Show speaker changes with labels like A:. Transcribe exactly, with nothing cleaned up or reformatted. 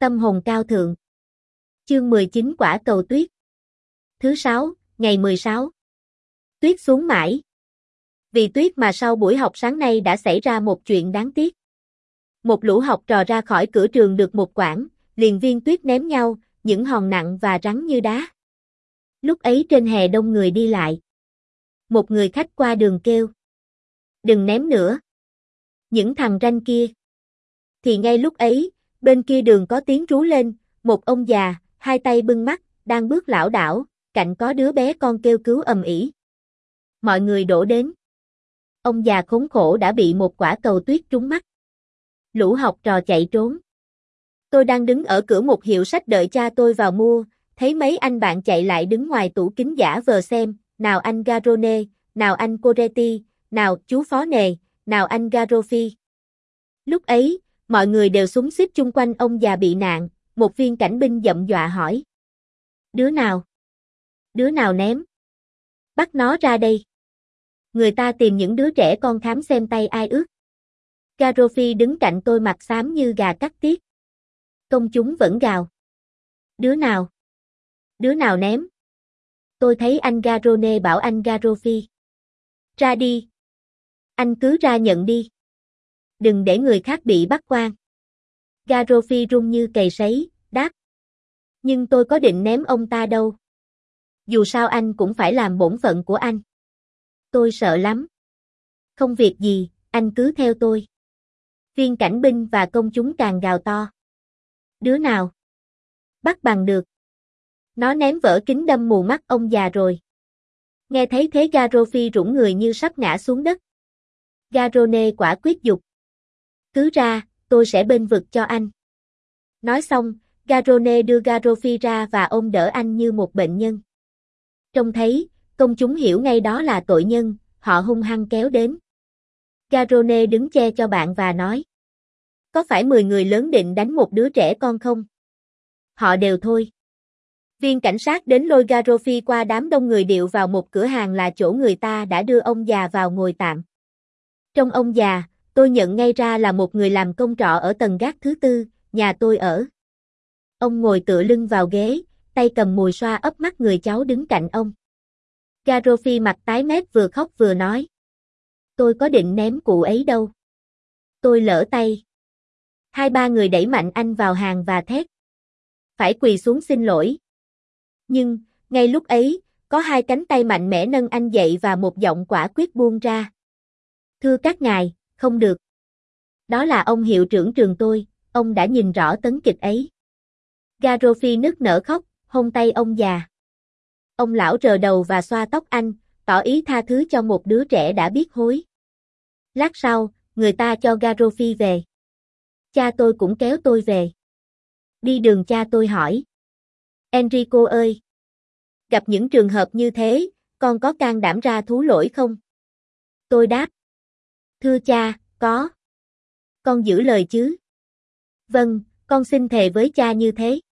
A: Tâm hồn cao thượng. Chương mười chín Quả cầu tuyết. Thứ sáu, ngày mười sáu. Tuyết xuống mãi. Vì tuyết mà sau buổi học sáng nay đã xảy ra một chuyện đáng tiếc. Một lũ học trò ra khỏi cửa trường được một quãng, liền viên tuyết ném nhau, những hòn nặng và rắn như đá. Lúc ấy trên hè đông người đi lại. Một người khách qua đường kêu: "Đừng ném nữa. Những thằng ranh kia." Thì ngay lúc ấy, bên kia đường có tiếng rú lên, một ông già, hai tay bưng mắt, đang bước lảo đảo, cạnh có đứa bé con kêu cứu ầm ĩ. Mọi người đổ đến. Ông già khốn khổ đã bị một quả cầu tuyết trúng mắt. Lũ học trò chạy trốn. Tôi đang đứng ở cửa một hiệu sách đợi cha tôi vào mua, thấy mấy anh bạn chạy lại đứng ngoài tủ kính giả vờ xem, nào anh Garrone, nào anh Coretti, nào chú Phó Nề, nào anh Garoffi. Lúc ấy, mọi người đều xúm xít chung quanh ông già bị nạn, một viên cảnh binh giậm dọa hỏi: "Đứa nào? Đứa nào ném? Bắt nó ra đây." Người ta tìm những đứa trẻ con khám xem tay ai ướt. Garoffi đứng cạnh tôi mặt xám như gà cắt tiết. Công chúng vẫn gào: "Đứa nào? Đứa nào ném?" Tôi thấy anh Garrone bảo anh Garoffi: "Ra đi. Anh cứ ra nhận đi. Đừng để người khác bị bắt quan." Garoffi run như cầy sấy, đáp: "Nhưng tôi có định ném ông ta đâu. Dù sao anh cũng phải làm bổn phận của anh." Tôi sợ lắm. "Không việc gì, anh cứ theo tôi." Viên cảnh binh và công chúng càng gào to: "Đứa nào? Bắt bằng được. Nó ném vỡ kính đâm mù mắt ông già rồi." Nghe thấy thế Garoffi rủng người như sắp ngã xuống đất. Garrone quả quyết giục: "Cứ ra, tôi sẽ bênh vực cho anh." Nói xong, Garrone đưa Garoffi ra và ôm đỡ anh như một bệnh nhân. Trông thấy, công chúng hiểu ngay đó là tội nhân, họ hung hăng kéo đến. Garrone đứng che cho bạn và nói: "Có phải mười người lớn định đánh một đứa trẻ con không? Họ đều thôi." Viên cảnh sát đến lôi Garoffi qua đám đông người điệu vào một cửa hàng là chỗ người ta đã đưa ông già vào ngồi tạm. Trong ông già, tôi nhận ngay ra là một người làm công trọ ở tầng gác thứ tư, nhà tôi ở. Ông ngồi tựa lưng vào ghế, tay cầm mùi xoa ấp mắt người cháu đứng cạnh ông. Garoffi mặt tái mét vừa khóc vừa nói: "Tôi có định ném cụ ấy đâu. Tôi lỡ tay." Hai ba người đẩy mạnh anh vào hàng và thét: "Phải quỳ xuống xin lỗi." Nhưng, ngay lúc ấy, có hai cánh tay mạnh mẽ nâng anh dậy và một giọng quả quyết buông ra: "Thưa các ngài, không được. Đó là ông hiệu trưởng trường tôi, ông đã nhìn rõ tấn kịch ấy." Garoffi nức nở khóc, hôn tay ông già. Ông lão rờ đầu và xoa tóc anh, tỏ ý tha thứ cho một đứa trẻ đã biết hối. Lát sau, người ta cho Garoffi về. Cha tôi cũng kéo tôi về. Đi đường cha tôi hỏi: "Enrico ơi, gặp những trường hợp như thế, con có can đảm ra thú lỗi không?" Tôi đáp: "Thưa cha, có. Con giữ lời chứ?" "Vâng, con xin thề với cha như thế."